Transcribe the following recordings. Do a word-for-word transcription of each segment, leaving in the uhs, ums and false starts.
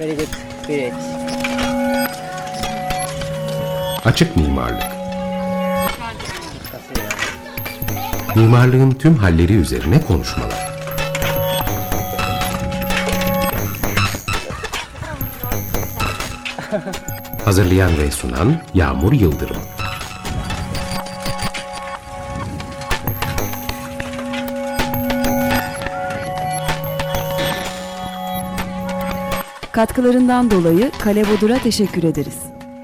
Very good. Great. Açık mimarlık. Mimarlığın tüm halleri üzerine konuşmalar. Hazırlayan ve sunan Yağmur Yıldırım. Katkılarından dolayı Kale Bodur'a teşekkür ederiz.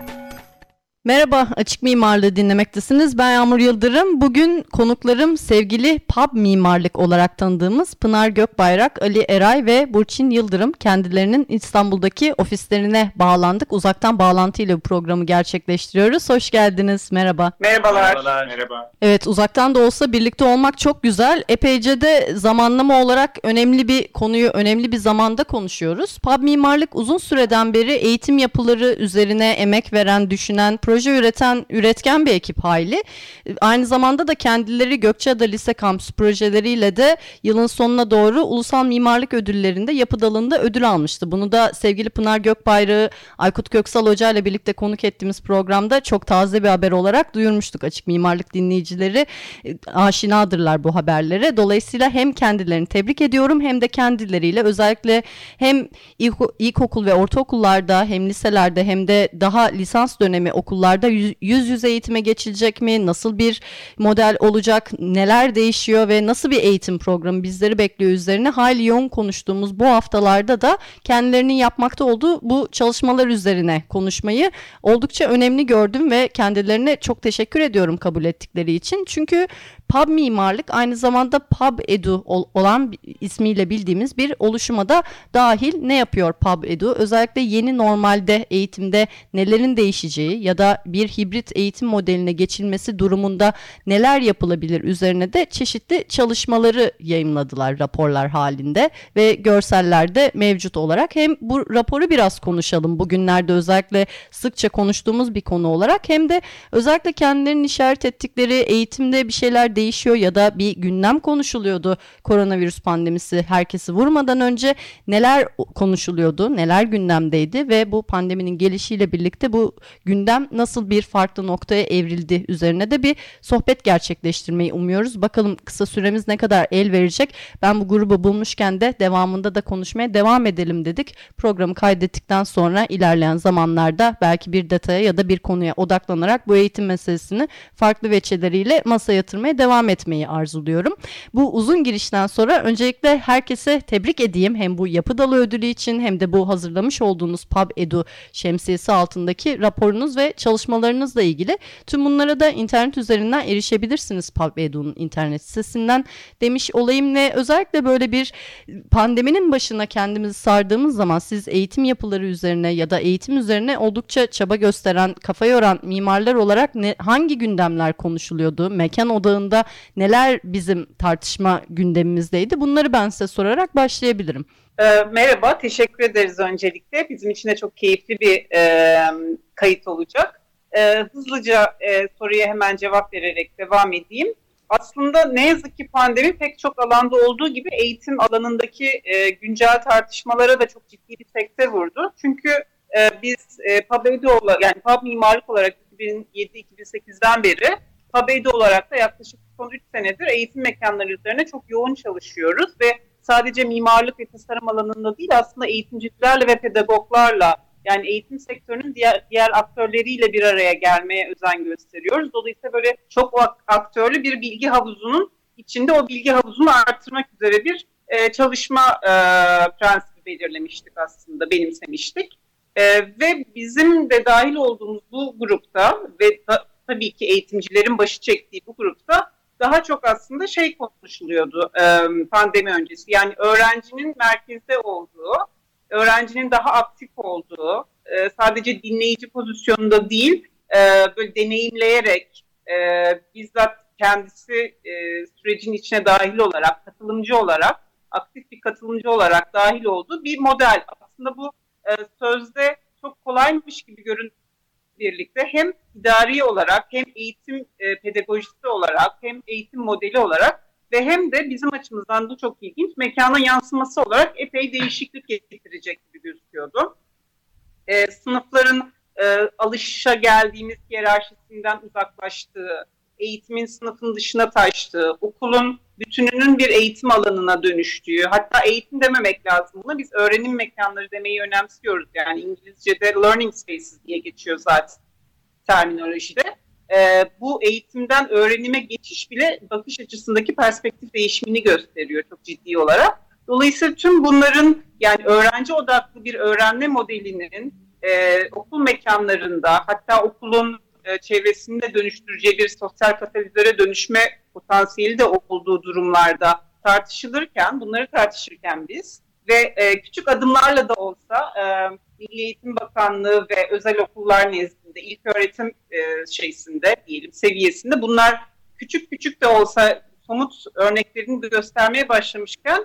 Merhaba, Açık Mimarlığı dinlemektesiniz. Ben Yağmur Yıldırım. Bugün konuklarım sevgili pub mimarlık olarak tanıdığımız Pınar Gökbayrak, Ali Eray ve Burçin Yıldırım. Kendilerinin İstanbul'daki ofislerine bağlandık. Uzaktan bağlantıyla bu programı gerçekleştiriyoruz. Hoş geldiniz, merhaba. Merhabalar. Merhabalar. Merhaba. Evet, uzaktan da olsa birlikte olmak çok güzel. Epeyce de zamanlama olarak önemli bir konuyu önemli bir zamanda konuşuyoruz. Pub mimarlık uzun süreden beri eğitim yapıları üzerine emek veren, düşünen, proje üreten, üretken bir ekip hayli. Aynı zamanda da kendileri Gökçeada Lise Kampüsü projeleriyle de yılın sonuna doğru Ulusal Mimarlık Ödülleri'nde yapı dalında ödül almıştı. Bunu da sevgili Pınar Gökbayrak'ı Aykut Köksal Hoca ile birlikte konuk ettiğimiz programda çok taze bir haber olarak duyurmuştuk. Açık mimarlık dinleyicileri aşinadırlar bu haberlere. Dolayısıyla hem kendilerini tebrik ediyorum hem de kendileriyle özellikle hem ilk, ilkokul ve ortaokullarda hem liselerde hem de daha lisans dönemi okullarda yüz yüze eğitime geçilecek mi? Nasıl bir model olacak? Neler değişiyor ve nasıl bir eğitim programı bizleri bekliyor üzerine hayli yoğun konuştuğumuz bu haftalarda da kendilerinin yapmakta olduğu bu çalışmalar üzerine konuşmayı oldukça önemli gördüm ve kendilerine çok teşekkür ediyorum kabul ettikleri için. Çünkü pub mimarlık aynı zamanda pub edu olan ismiyle bildiğimiz bir oluşuma da dahil. Ne yapıyor pub edu? Özellikle yeni normalde eğitimde nelerin değişeceği ya da bir hibrit eğitim modeline geçilmesi durumunda neler yapılabilir üzerine de çeşitli çalışmaları yayımladılar raporlar halinde ve görsellerde mevcut olarak. Hem bu raporu biraz konuşalım bugünlerde özellikle sıkça konuştuğumuz bir konu olarak hem de özellikle kendilerinin işaret ettikleri eğitimde bir şeyler değişiyor ya da bir gündem konuşuluyordu. Koronavirüs pandemisi herkesi vurmadan önce neler konuşuluyordu, neler gündemdeydi ve bu pandeminin gelişiyle birlikte bu gündem nasıl bir farklı noktaya evrildi üzerine de bir sohbet gerçekleştirmeyi umuyoruz. Bakalım kısa süremiz ne kadar el verecek. Ben bu grubu bulmuşken de devamında da konuşmaya devam edelim dedik. Programı kaydettikten sonra ilerleyen zamanlarda belki bir detaya ya da bir konuya odaklanarak bu eğitim meselesini farklı veçeleriyle masaya yatırmaya devam etmeyi arzuluyorum. Bu uzun girişten sonra öncelikle herkese tebrik edeyim. Hem bu yapı dalı ödülü için hem de bu hazırlamış olduğunuz Pub Edu şemsiyesi altındaki raporunuz ve çalışmalarınızla ilgili. Tüm bunlara da internet üzerinden erişebilirsiniz Pub Edu'nun internet sitesinden demiş olayım ve özellikle böyle bir pandeminin başına kendimizi sardığımız zaman siz eğitim yapıları üzerine ya da eğitim üzerine oldukça çaba gösteren, kafa yoran mimarlar olarak ne, hangi gündemler konuşuluyordu? Mekan odağında neler bizim tartışma gündemimizdeydi? Bunları ben size sorarak başlayabilirim. E, merhaba, teşekkür ederiz öncelikle. Bizim için de çok keyifli bir e, kayıt olacak. E, hızlıca e, soruya hemen cevap vererek devam edeyim. Aslında ne yazık ki pandemi pek çok alanda olduğu gibi eğitim alanındaki e, güncel tartışmalara da çok ciddi bir sekte vurdu. Çünkü e, biz e, Pub Edu olarak, yani pub mimarlık olarak iki bin yedi iki bin sekizden beri Pub Edu olarak da yaklaşık son üç senedir eğitim mekanları üzerine çok yoğun çalışıyoruz ve sadece mimarlık ve tasarım alanında değil aslında eğitimcilerle ve pedagoglarla yani eğitim sektörünün diğer, diğer aktörleriyle bir araya gelmeye özen gösteriyoruz. Dolayısıyla böyle çok aktörlü bir bilgi havuzunun içinde o bilgi havuzunu artırmak üzere bir e, çalışma e, prensibi belirlemiştik aslında, benimsemiştik. E, ve bizim de dahil olduğumuz bu grupta ve da, tabii ki eğitimcilerin başı çektiği bu grupta daha çok aslında şey konuşuluyordu e, pandemi öncesi. Yani öğrencinin merkezde olduğu, öğrencinin daha aktif olduğu, e, sadece dinleyici pozisyonunda değil, e, böyle deneyimleyerek e, bizzat kendisi e, sürecin içine dahil olarak, katılımcı olarak, aktif bir katılımcı olarak dahil olduğu bir model. Aslında bu e, sözde çok kolaymış gibi görünen birlikte hem idari olarak hem eğitim e, pedagojisi olarak hem eğitim modeli olarak ve hem de bizim açımızdan bu çok ilginç mekana yansıması olarak epey değişiklik getirecek gibi gözüküyordu. e, sınıfların e, alışa geldiğimiz hiyerarşisinden uzaklaştığı, eğitimin sınıfın dışına taştığı, okulun bütününün bir eğitim alanına dönüştüğü, hatta eğitim dememek lazım buna, biz öğrenim mekanları demeyi önemsiyoruz. Yani İngilizce'de learning spaces diye geçiyor zaten terminolojide. Ee, bu eğitimden öğrenime geçiş bile bakış açısındaki perspektif değişimini gösteriyor çok ciddi olarak. Dolayısıyla tüm bunların, yani öğrenci odaklı bir öğrenme modelinin e, okul mekanlarında, hatta okulun e, çevresinde dönüştüreceği bir sosyal katalizatöre dönüşme potansiyeli de olduğu durumlarda tartışılırken, bunları tartışırken biz ve e, küçük adımlarla da olsa e, Milli Eğitim Bakanlığı ve özel okullar nezdinde, ilköğretim e, şeysinde diyelim, seviyesinde bunlar küçük küçük de olsa somut örneklerini göstermeye başlamışken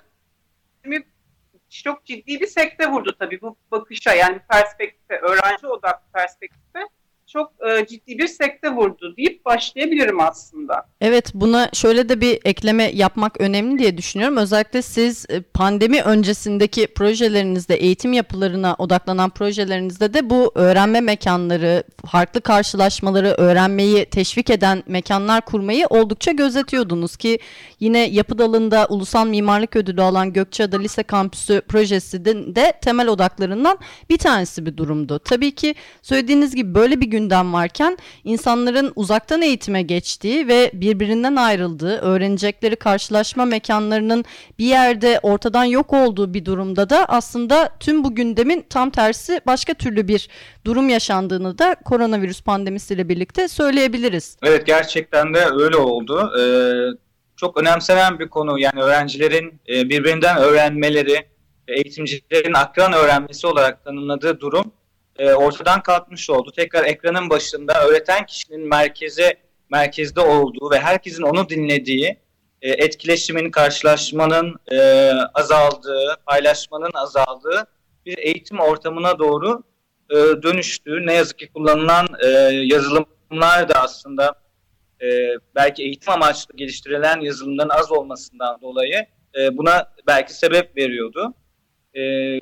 çok ciddi bir sekte vurdu tabii bu bakışa, yani perspektife, öğrenci odaklı perspektife çok e, ciddi bir sekte vurdu deyip başlayabilirim aslında. Evet, buna şöyle de bir ekleme yapmak önemli diye düşünüyorum. Özellikle siz pandemi öncesindeki projelerinizde, eğitim yapılarına odaklanan projelerinizde de bu öğrenme mekanları, farklı karşılaşmaları, öğrenmeyi teşvik eden mekanlar kurmayı oldukça gözetiyordunuz ki yine yapı dalında Ulusal Mimarlık Ödülü alan Gökçeada Lise Kampüsü projesi de, de temel odaklarından bir tanesi bir durumdu. Tabii ki söylediğiniz gibi böyle bir gündem varken insanların uzaktan eğitime geçtiği ve birbirinden ayrıldığı, öğrenecekleri karşılaşma mekanlarının bir yerde ortadan yok olduğu bir durumda da aslında tüm bu gündemin tam tersi başka türlü bir durum yaşandığını da koronavirüs pandemisiyle birlikte söyleyebiliriz. Evet, gerçekten de öyle oldu. Ee, çok önemsenen bir konu, yani öğrencilerin e, birbirinden öğrenmeleri, eğitimcilerin akran öğrenmesi olarak tanımladığı durum e, ortadan kalkmış oldu. Tekrar ekranın başında öğreten kişinin merkeze merkezde olduğu ve herkesin onu dinlediği, e, etkileşimin, karşılaşmanın e, azaldığı, paylaşmanın azaldığı bir eğitim ortamına doğru e, dönüştüğü, ne yazık ki kullanılan e, yazılımlar da aslında e, belki eğitim amaçlı geliştirilen yazılımların az olmasından dolayı e, buna belki sebep veriyordu. E,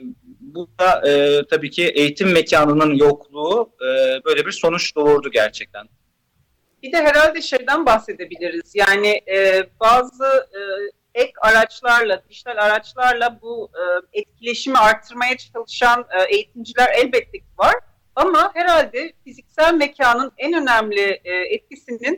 bu da e, tabii ki eğitim mekanının yokluğu e, böyle bir sonuç doğurdu gerçekten. Bir de herhalde şeyden bahsedebiliriz. Yani e, bazı e, ek araçlarla, dijital araçlarla bu e, etkileşimi arttırmaya çalışan e, eğitimciler elbette ki var. Ama herhalde fiziksel mekanın en önemli e, etkisinin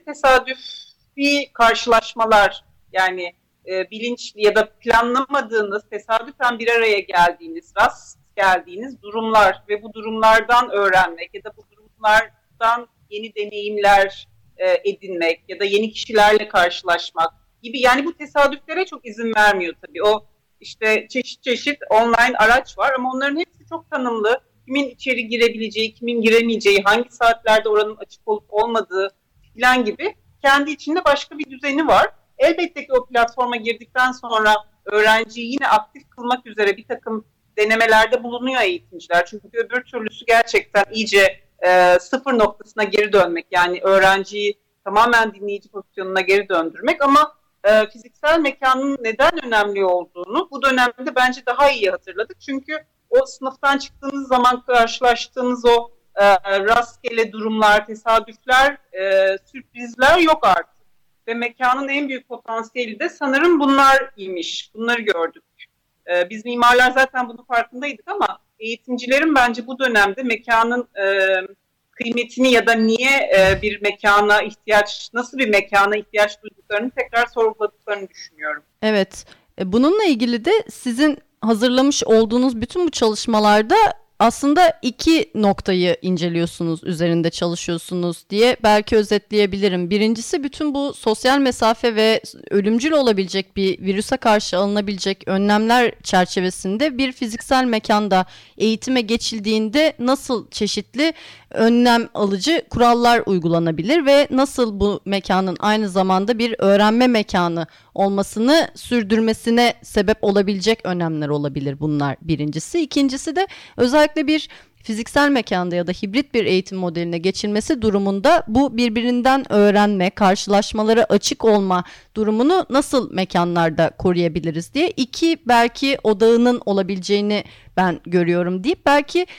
tesadüfi karşılaşmalar, yani e, bilinçli ya da planlamadığınız, tesadüfen bir araya geldiğiniz, rast geldiğiniz durumlar ve bu durumlardan öğrenmek ya da bu durumlardan yeni deneyimler e, edinmek ya da yeni kişilerle karşılaşmak gibi, yani bu tesadüflere çok izin vermiyor tabii. O işte çeşit çeşit online araç var ama onların hepsi çok tanımlı. Kimin içeri girebileceği, kimin giremeyeceği, hangi saatlerde oranın açık olup olmadığı falan gibi kendi içinde başka bir düzeni var. Elbette ki o platforma girdikten sonra öğrenciyi yine aktif kılmak üzere bir takım denemelerde bulunuyor eğitimciler. Çünkü öbür türlüsü gerçekten iyice e, sıfır noktasına geri dönmek. Yani öğrenciyi tamamen dinleyici pozisyonuna geri döndürmek ama e, fiziksel mekanın neden önemli olduğunu bu dönemde bence daha iyi hatırladık. Çünkü o sınıftan çıktığınız zaman karşılaştığınız o e, rastgele durumlar, tesadüfler, e, sürprizler yok artık. Ve mekanın en büyük potansiyeli de sanırım bunlar imiş. Bunları gördük. Ee, biz mimarlar zaten bunun farkındaydık ama eğitimcilerin bence bu dönemde mekanın e, kıymetini ya da niye e, bir mekana ihtiyaç, nasıl bir mekana ihtiyaç duyduklarını tekrar sorguladıklarını düşünüyorum. Evet. Bununla ilgili de sizin hazırlamış olduğunuz bütün bu çalışmalarda aslında iki noktayı inceliyorsunuz, üzerinde çalışıyorsunuz diye belki özetleyebilirim. Birincisi, bütün bu sosyal mesafe ve ölümcül olabilecek bir virüse karşı alınabilecek önlemler çerçevesinde bir fiziksel mekanda eğitime geçildiğinde nasıl çeşitli önlem alıcı kurallar uygulanabilir ve nasıl bu mekanın aynı zamanda bir öğrenme mekanı olmasını sürdürmesine sebep olabilecek önlemler olabilir, bunlar birincisi. İkincisi de özellikle bir fiziksel mekanda ya da hibrit bir eğitim modeline geçilmesi durumunda bu birbirinden öğrenme, karşılaşmalara açık olma durumunu nasıl mekanlarda koruyabiliriz diye iki belki odağının olabileceğini ben görüyorum deyip belki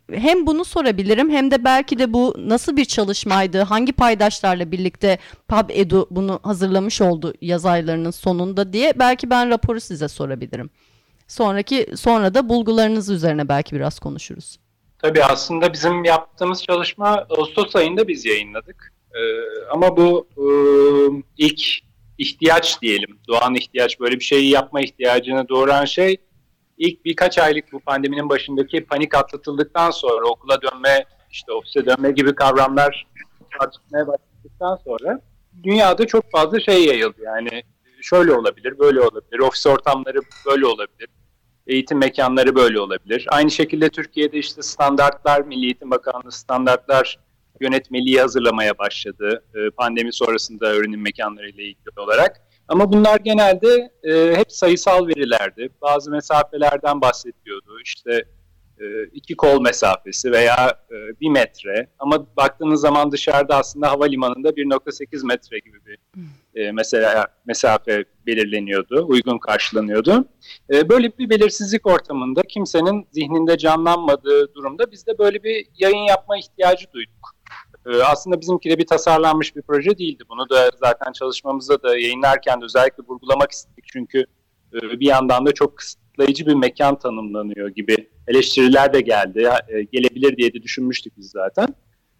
hem bunu sorabilirim hem de belki de bu nasıl bir çalışmaydı, hangi paydaşlarla birlikte PubEdu bunu hazırlamış oldu yaz aylarının sonunda diye belki ben raporu size sorabilirim. Sonraki sonra da bulgularınız üzerine belki biraz konuşuruz. Tabii aslında bizim yaptığımız çalışma Ağustos ayında biz yayınladık. Ee, ama bu e, ilk ihtiyaç diyelim, doğan ihtiyaç, böyle bir şeyi yapma ihtiyacını doğuran şey ilk birkaç aylık bu pandeminin başındaki panik atlatıldıktan sonra okula dönme, işte ofise dönme gibi kavramlar tartışmaya başladıktan sonra dünyada çok fazla şey yayıldı. Yani şöyle olabilir, böyle olabilir, ofis ortamları böyle olabilir, eğitim mekanları böyle olabilir. Aynı şekilde Türkiye'de işte standartlar, Milli Eğitim Bakanlığı standartlar yönetmeliği hazırlamaya başladı pandemi sonrasında öğrenim mekanları ile ilgili olarak. Ama bunlar genelde e, hep sayısal verilerdi. Bazı mesafelerden bahsediyordu. İşte e, iki kol mesafesi veya e, bir metre. Ama baktığınız zaman dışarıda aslında havalimanında bir nokta sekiz metre gibi bir e, mesela mesafe belirleniyordu, uygun karşılanıyordu. E, böyle bir belirsizlik ortamında kimsenin zihninde canlanmadığı durumda biz de böyle bir yayın yapma ihtiyacı duyduk. Aslında bizimki de bir tasarlanmış bir proje değildi. Bunu da zaten çalışmamızda da yayınlarken de özellikle vurgulamak istedik. Çünkü bir yandan da çok kısıtlayıcı bir mekan tanımlanıyor gibi eleştiriler de geldi. Gelebilir diye de düşünmüştük biz zaten.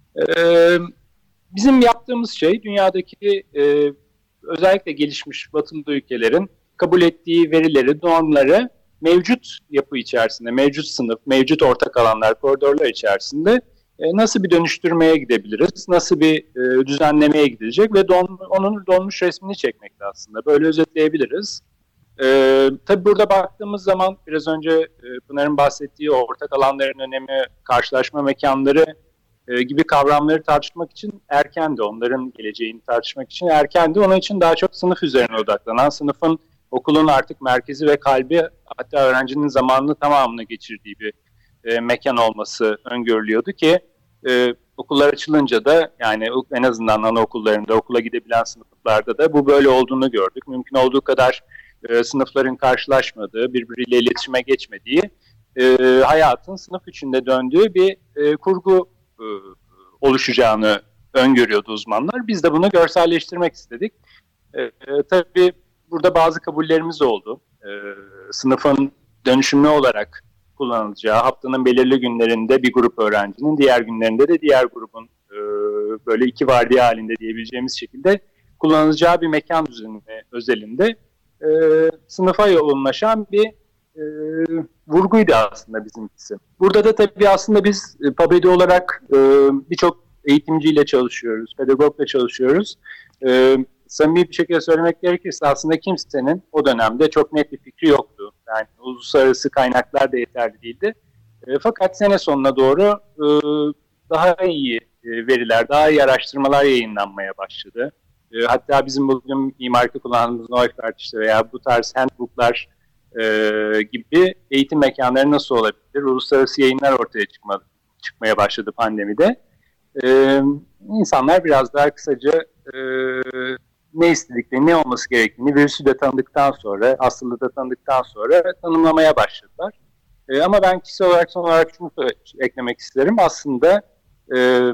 Bizim yaptığımız şey dünyadaki özellikle gelişmiş batılı ülkelerin kabul ettiği verileri, normları mevcut yapı içerisinde, mevcut sınıf, mevcut ortak alanlar, koridorlar içerisinde nasıl bir dönüştürmeye gidebiliriz, nasıl bir e, düzenlemeye gidilecek ve don, onun donmuş resmini çekmekte aslında. Böyle özetleyebiliriz. E, tabii burada baktığımız zaman biraz önce e, Pınar'ın bahsettiği ortak alanların önemi, karşılaşma mekanları e, gibi kavramları tartışmak için erkendi. Onların geleceğini tartışmak için erkendi. Onun için daha çok sınıf üzerine odaklanan, sınıfın okulun artık merkezi ve kalbi, hatta öğrencinin zamanını tamamını geçirdiği bir e, mekan olması öngörülüyordu ki e, okullar açılınca da yani en azından anaokullarında okula gidebilen sınıflarda da bu böyle olduğunu gördük. Mümkün olduğu kadar e, sınıfların karşılaşmadığı, birbiriyle iletişime geçmediği, e, hayatın sınıf içinde döndüğü bir e, kurgu e, oluşacağını öngörüyordu uzmanlar. Biz de bunu görselleştirmek istedik. E, e, tabii burada bazı kabullerimiz oldu. E, sınıfın dönüşümlü olarak kullanılacağı, haftanın belirli günlerinde bir grup öğrencinin, diğer günlerinde de diğer grubun e, böyle iki vardiya halinde diyebileceğimiz şekilde kullanılacağı bir mekan düzeni özelinde e, sınıfa yoğunlaşan bir e, vurguydu aslında bizimkisi. Burada da tabii aslında biz e, PubEdu olarak e, birçok eğitimciyle çalışıyoruz, pedagogla çalışıyoruz. E, samimi bir şekilde söylemek gerekirse aslında kimsenin o dönemde çok net bir fikri yoktu. Yani uluslararası kaynaklar da yeterli değildi. E, fakat sene sonuna doğru e, daha iyi e, veriler, daha iyi araştırmalar yayınlanmaya başladı. E, hatta bizim bugün mimaride kullandığımız Neufert işte veya bu tarz handbooklar e, gibi eğitim mekanları nasıl olabilir? Uluslararası yayınlar ortaya çıkma, çıkmaya başladı pandemide. E, insanlar biraz daha kısaca e, ne istediklerini, ne olması gerektiğini virüsü de tanıdıktan sonra, hastalığı da tanıdıktan sonra tanımlamaya başladılar. E, ama ben kişisel olarak son olarak şunu eklemek isterim. Aslında e,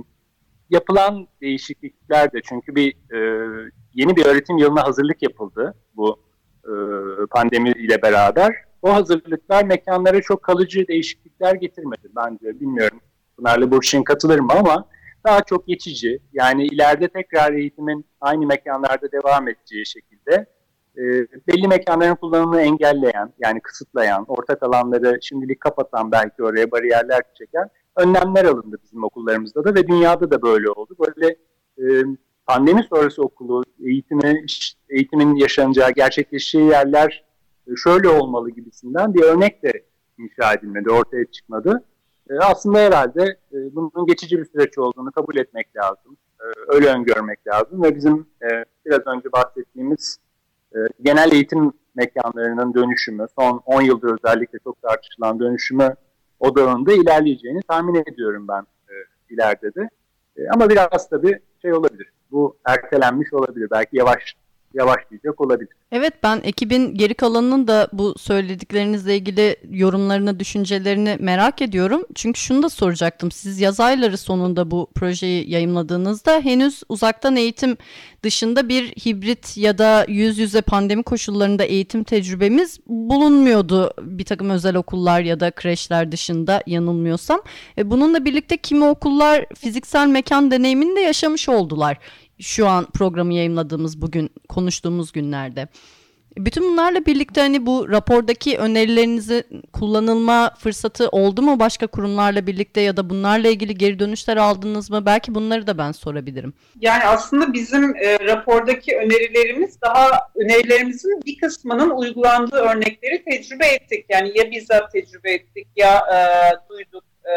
yapılan değişiklikler de, çünkü bir e, yeni bir öğretim yılına hazırlık yapıldı bu e, pandemi ile beraber. O hazırlıklar mekanlara çok kalıcı değişiklikler getirmedi bence. Bilmiyorum Pınar'la Burçin katılır mı ama daha çok geçici, yani ileride tekrar eğitimin aynı mekanlarda devam edeceği şekilde e, belli mekanların kullanımını engelleyen, yani kısıtlayan, ortak alanları şimdilik kapatan, belki oraya bariyerler çeken önlemler alındı bizim okullarımızda da ve dünyada da böyle oldu. Böyle e, pandemi sonrası okulu, eğitimi, eğitimin yaşanacağı, gerçekleşeceği yerler e, şöyle olmalı gibisinden bir örnek de inşa edilmedi, ortaya çıkmadı. Aslında herhalde e, bunun geçici bir süreç olduğunu kabul etmek lazım. E, öyle öngörmek lazım ve bizim e, biraz önce bahsettiğimiz e, genel eğitim mekanlarının dönüşümü, son on yıldır özellikle çok tartışılan dönüşümü odağında ilerleyeceğini tahmin ediyorum ben e, ileride de. E, ama biraz tabii şey olabilir, bu ertelenmiş olabilir, belki yavaş yavaşlayacak olabilir. Evet, ben ekibin geri kalanının da bu söylediklerinizle ilgili yorumlarını, düşüncelerini merak ediyorum. Çünkü şunu da soracaktım. Siz yaz ayları sonunda bu projeyi yayımladığınızda henüz uzaktan eğitim dışında bir hibrit ya da yüz yüze pandemi koşullarında eğitim tecrübemiz bulunmuyordu. Bir takım özel okullar ya da kreşler dışında yanılmıyorsam. E bununla birlikte kimi okullar fiziksel mekan deneyimini de yaşamış oldular. Şu an programı yayımladığımız bugün konuştuğumuz günlerde. Bütün bunlarla birlikte hani bu rapordaki önerilerinizi kullanılma fırsatı oldu mu başka kurumlarla birlikte ya da bunlarla ilgili geri dönüşler aldınız mı? Belki bunları da ben sorabilirim. Yani aslında bizim e, rapordaki önerilerimiz daha önerilerimizin bir kısmının uygulandığı örnekleri tecrübe ettik. Yani ya bizzat tecrübe ettik ya e, duyduk e,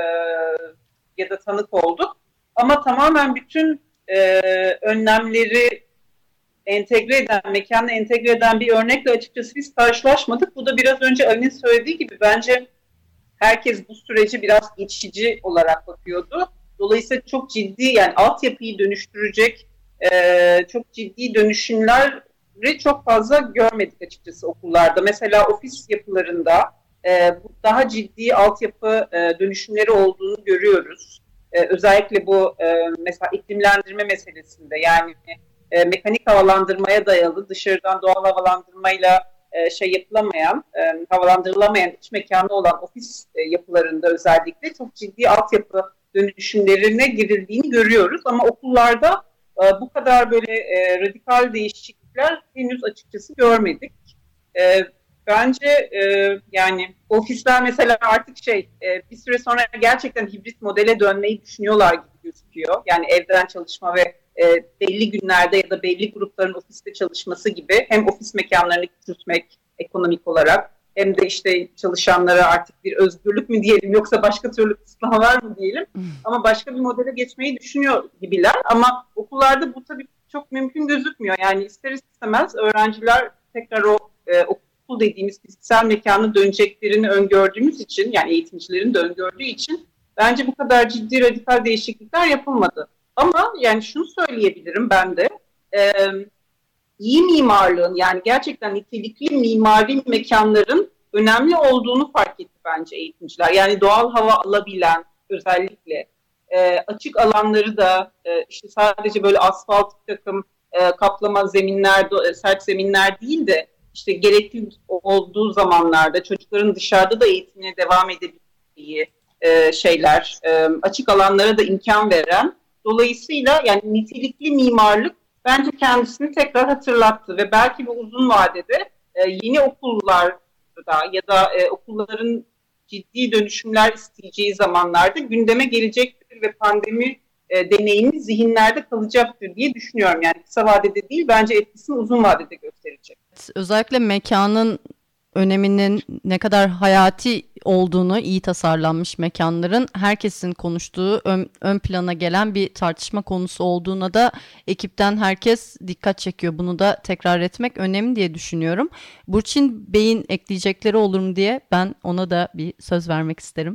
ya da tanık olduk. Ama tamamen bütün e, önlemleri entegre eden, mekanla entegre eden bir örnekle açıkçası biz karşılaşmadık. Bu da biraz önce Ali'nin söylediği gibi bence herkes bu süreci biraz geçici olarak bakıyordu. Dolayısıyla çok ciddi, yani altyapıyı dönüştürecek e, çok ciddi dönüşümleri çok fazla görmedik açıkçası okullarda. Mesela ofis yapılarında e, daha ciddi altyapı e, dönüşümleri olduğunu görüyoruz. E, özellikle bu e, mesela iklimlendirme meselesinde, yani E, mekanik havalandırmaya dayalı, dışarıdan doğal havalandırmayla e, şey yapılamayan, e, havalandırılamayan iç mekanı olan ofis e, yapılarında özellikle çok ciddi altyapı dönüşümlerine girildiğini görüyoruz. Ama okullarda e, bu kadar böyle e, radikal değişiklikler henüz açıkçası görmedik. E, bence e, yani ofisler mesela artık şey e, bir süre sonra gerçekten hibrit modele dönmeyi düşünüyorlar gibi gözüküyor. Yani evden çalışma ve E, belli günlerde ya da belli grupların ofiste çalışması gibi hem ofis mekanlarını küçültmek ekonomik olarak hem de işte çalışanlara artık bir özgürlük mü diyelim yoksa başka türlü kısıtlamalar mı diyelim hmm. ama başka bir modele geçmeyi düşünüyor gibiler. Ama okullarda bu tabii çok mümkün gözükmüyor. Yani ister istemez öğrenciler tekrar o e, okul dediğimiz fiziksel mekana döneceklerini öngördüğümüz için, yani eğitimcilerin de öngördüğü için bence bu kadar ciddi radikal değişiklikler yapılmadı. Ama yani şunu söyleyebilirim ben de, e, iyi mimarlığın, yani gerçekten nitelikli mimari mekanların önemli olduğunu fark etti bence eğitimciler. Yani doğal hava alabilen, özellikle e, açık alanları da e, işte sadece böyle asfalt bir takım e, kaplama zeminler, e, sert zeminler değil de işte gerekli olduğu zamanlarda çocukların dışarıda da eğitimine devam edebildiği e, şeyler, e, açık alanlara da imkan veren. Dolayısıyla yani nitelikli mimarlık bence kendisini tekrar hatırlattı ve belki bu uzun vadede e, yeni okullarda ya da e, okulların ciddi dönüşümler isteyeceği zamanlarda gündeme gelecektir ve pandemi e, deneyimi zihinlerde kalacaktır diye düşünüyorum. Yani kısa vadede değil, bence etkisini uzun vadede gösterecek. Özellikle mekanın öneminin ne kadar hayati olduğunu, iyi tasarlanmış mekanların herkesin konuştuğu, ön, ön plana gelen bir tartışma konusu olduğuna da ekipten herkes dikkat çekiyor. Bunu da tekrar etmek önemli diye düşünüyorum. Burçin Bey'in ekleyecekleri olur mu diye ben ona da bir söz vermek isterim.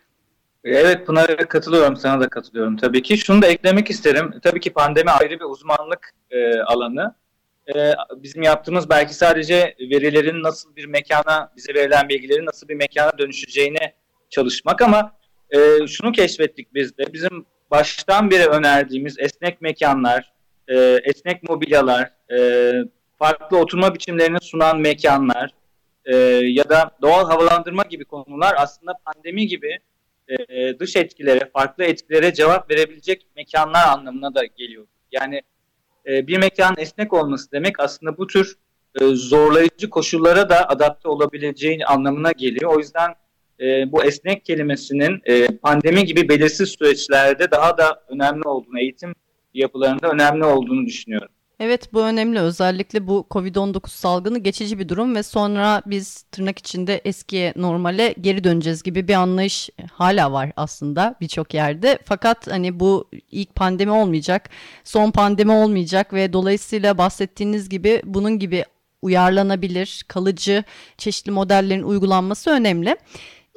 Evet Pınar'a katılıyorum, sana da katılıyorum tabii ki. Şunu da eklemek isterim. Tabii ki pandemi ayrı bir uzmanlık e, alanı. Ee, bizim yaptığımız belki sadece verilerin nasıl bir mekana, bize verilen bilgilerin nasıl bir mekana dönüşeceğine çalışmak, ama e, şunu keşfettik biz de. Bizim baştan beri önerdiğimiz esnek mekanlar, e, esnek mobilyalar, e, farklı oturma biçimlerini sunan mekanlar e, ya da doğal havalandırma gibi konular aslında pandemi gibi e, dış etkilere, farklı etkilere cevap verebilecek mekanlar anlamına da geliyor. Yani bir mekanın esnek olması demek aslında bu tür zorlayıcı koşullara da adapte olabileceği anlamına geliyor. O yüzden bu esnek kelimesinin pandemi gibi belirsiz süreçlerde daha da önemli olduğunu, eğitim yapılarında önemli olduğunu düşünüyorum. Evet, bu önemli. Özellikle bu kovid on dokuz salgını geçici bir durum ve sonra biz tırnak içinde eskiye, normale geri döneceğiz gibi bir anlayış hala var aslında birçok yerde. Fakat hani bu ilk pandemi olmayacak, son pandemi olmayacak ve dolayısıyla bahsettiğiniz gibi bunun gibi uyarlanabilir, kalıcı çeşitli modellerin uygulanması önemli.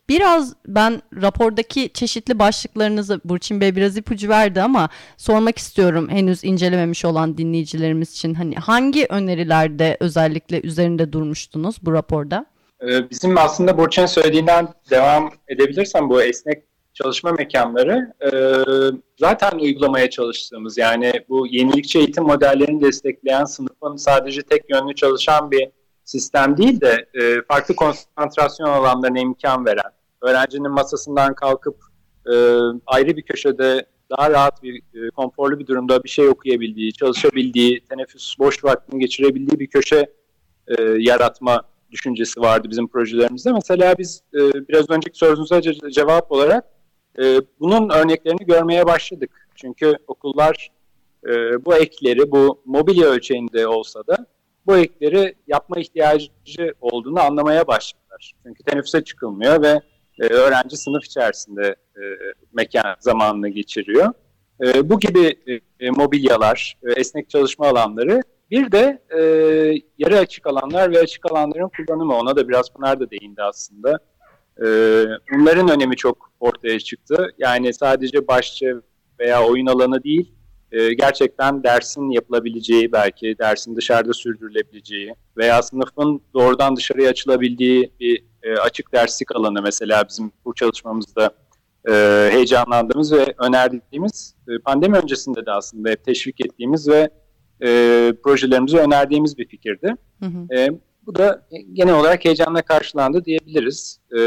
Biraz ben rapordaki çeşitli başlıklarınızı, Burçin Bey biraz ipucu verdi ama sormak istiyorum henüz incelememiş olan dinleyicilerimiz için. Hani hangi önerilerde özellikle üzerinde durmuştunuz bu raporda? Ee, Bizim aslında Burçin'in söylediğinden devam edebilirsem bu esnek çalışma mekanları e, zaten uygulamaya çalıştığımız, yani bu yenilikçi eğitim modellerini destekleyen, sınıfın sadece tek yönlü çalışan bir sistem değil de e, farklı konsantrasyon alanlarına imkan veren, öğrencinin masasından kalkıp e, ayrı bir köşede daha rahat bir, e, konforlu bir durumda bir şey okuyabildiği, çalışabildiği, teneffüs boş vaktini geçirebildiği bir köşe e, yaratma düşüncesi vardı bizim projelerimizde. Mesela biz e, biraz önceki sorunuza ce- cevap olarak e, bunun örneklerini görmeye başladık. Çünkü okullar e, bu ekleri, bu mobilya ölçeğinde olsa da bu ekleri yapma ihtiyacı olduğunu anlamaya başladılar. Çünkü teneffüse çıkılmıyor ve e, öğrenci sınıf içerisinde e, mekan zamanını geçiriyor. E, bu gibi e, mobilyalar, e, esnek çalışma alanları, bir de e, yarı açık alanlar ve açık alanların kullanımı, ona da biraz Pınar da değindi aslında. E, bunların önemi çok ortaya çıktı. Yani sadece bahçe veya oyun alanı değil, e, gerçekten dersin yapılabileceği, belki dersin dışarıda sürdürülebileceği veya sınıfın doğrudan dışarıya açılabildiği bir e, açık derslik alanı mesela bizim bu çalışmamızda e, heyecanlandığımız ve önerdiğimiz, e, pandemi öncesinde de aslında hep teşvik ettiğimiz ve e, projelerimizi önerdiğimiz bir fikirdi. Hı hı. E, bu da genel olarak heyecanla karşılandı diyebiliriz. E,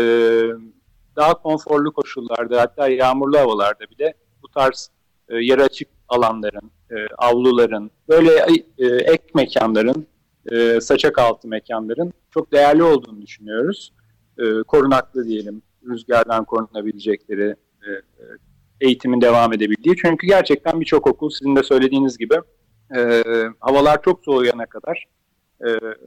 daha konforlu koşullarda, hatta yağmurlu havalarda bile bu tarz e, yarı açık alanların, e, avluların, böyle e, ek mekanların, e, saçak altı mekanların çok değerli olduğunu düşünüyoruz. E, korunaklı diyelim, rüzgardan korunabilecekleri, e, eğitimin devam edebildiği. Çünkü gerçekten birçok okul, sizin de söylediğiniz gibi, e, havalar çok soğuyana kadar e,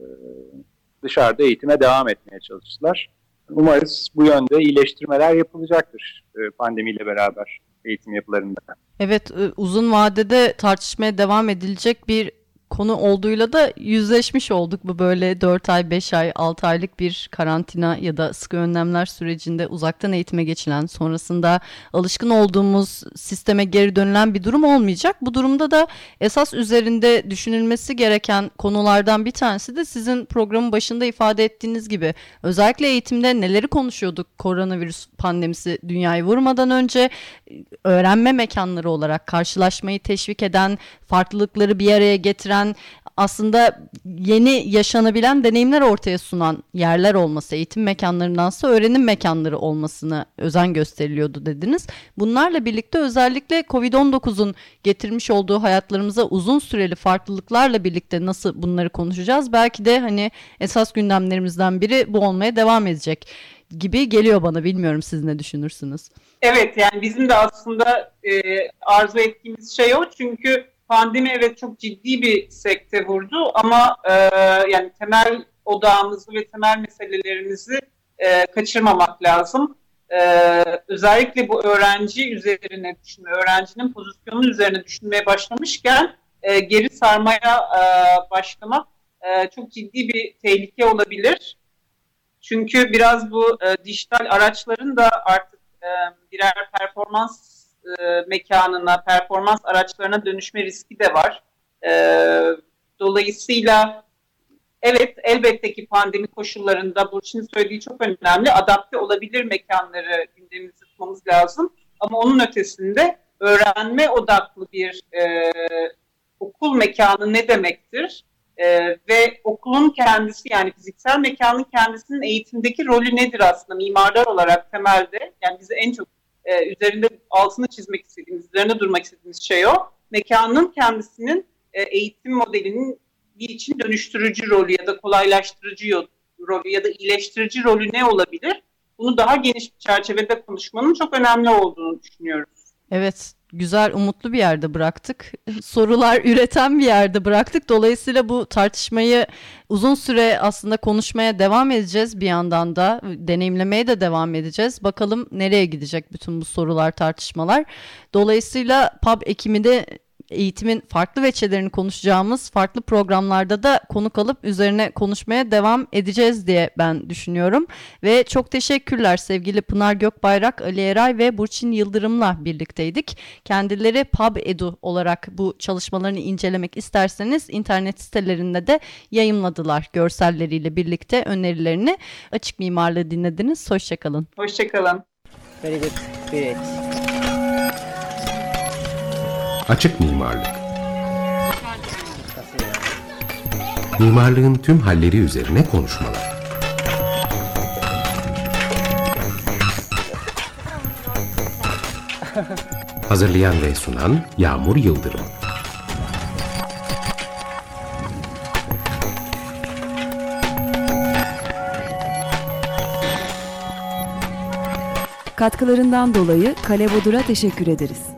dışarıda eğitime devam etmeye çalıştılar. Umarız bu yönde iyileştirmeler yapılacaktır e, pandemiyle beraber eğitim yapılarında. Evet, uzun vadede tartışmaya devam edilecek bir konu olduğuyla da yüzleşmiş olduk. Bu böyle dört ay, beş ay, altı aylık bir karantina ya da sıkı önlemler sürecinde uzaktan eğitime geçilen, sonrasında alışkın olduğumuz sisteme geri dönülen bir durum olmayacak. Bu durumda da esas üzerinde düşünülmesi gereken konulardan bir tanesi de sizin programın başında ifade ettiğiniz gibi özellikle eğitimde neleri konuşuyorduk koronavirüs pandemisi dünyayı vurmadan önce? Öğrenme mekanları olarak karşılaşmayı teşvik eden, farklılıkları bir araya getiren, aslında yeni yaşanabilen deneyimler ortaya sunan yerler olması, eğitim mekanlarındansa öğrenim mekanları olmasına özen gösteriliyordu dediniz. Bunlarla birlikte özellikle kovid on dokuzun getirmiş olduğu hayatlarımıza uzun süreli farklılıklarla birlikte nasıl bunları konuşacağız? Belki de hani esas gündemlerimizden biri bu olmaya devam edecek gibi geliyor bana. Bilmiyorum, siz ne düşünürsünüz? Evet, yani bizim de aslında e, arzu ettiğimiz şey o. Çünkü pandemi evet çok ciddi bir sekte vurdu ama e, yani temel odağımızı ve temel meselelerimizi e, kaçırmamak lazım. E, özellikle bu öğrenci üzerine düşünme, öğrencinin pozisyonu üzerine düşünmeye başlamışken e, geri sarmaya e, başlamak e, çok ciddi bir tehlike olabilir. Çünkü biraz bu e, dijital araçların da artık e, birer performans e, mekanına, performans araçlarına dönüşme riski de var. E, dolayısıyla evet, elbette ki pandemi koşullarında Burçin'in söylediği çok önemli. Adapte olabilir mekanları gündemimizde tutmamız lazım. Ama onun ötesinde öğrenme odaklı bir e, okul mekanı ne demektir? Ee, ve okulun kendisi, yani fiziksel mekanın kendisinin eğitimdeki rolü nedir aslında mimarlar olarak temelde? Yani bize en çok e, üzerinde altını çizmek istediğimiz, üzerinde durmak istediğimiz şey o. Mekanın kendisinin e, eğitim modelinin bir için dönüştürücü rolü ya da kolaylaştırıcı rolü ya da iyileştirici rolü ne olabilir? Bunu daha geniş bir çerçevede konuşmanın çok önemli olduğunu düşünüyoruz. Evet, güzel, umutlu bir yerde bıraktık. Sorular üreten bir yerde bıraktık. Dolayısıyla bu tartışmayı uzun süre aslında konuşmaya devam edeceğiz, bir yandan da deneyimlemeye de devam edeceğiz. Bakalım nereye gidecek bütün bu sorular, tartışmalar. Dolayısıyla P A B ekimi de eğitimin farklı veçelerini konuşacağımız farklı programlarda da konuk alıp üzerine konuşmaya devam edeceğiz diye ben düşünüyorum. Ve çok teşekkürler sevgili Pınar Gökbayrak, Ali Eray ve Burçin Yıldırım'la birlikteydik. Kendileri PubEdu olarak bu çalışmalarını incelemek isterseniz internet sitelerinde de yayımladılar görselleriyle birlikte önerilerini. Açık Mimarlığı dinlediniz. Hoşçakalın. Hoşçakalın. Very good. Great. Açık mimarlık. Mimarlığın tüm halleri üzerine konuşmalar. Hazırlayan ve sunan Yağmur Yıldırım. Katkılarından dolayı Kale Bodur'a teşekkür ederiz.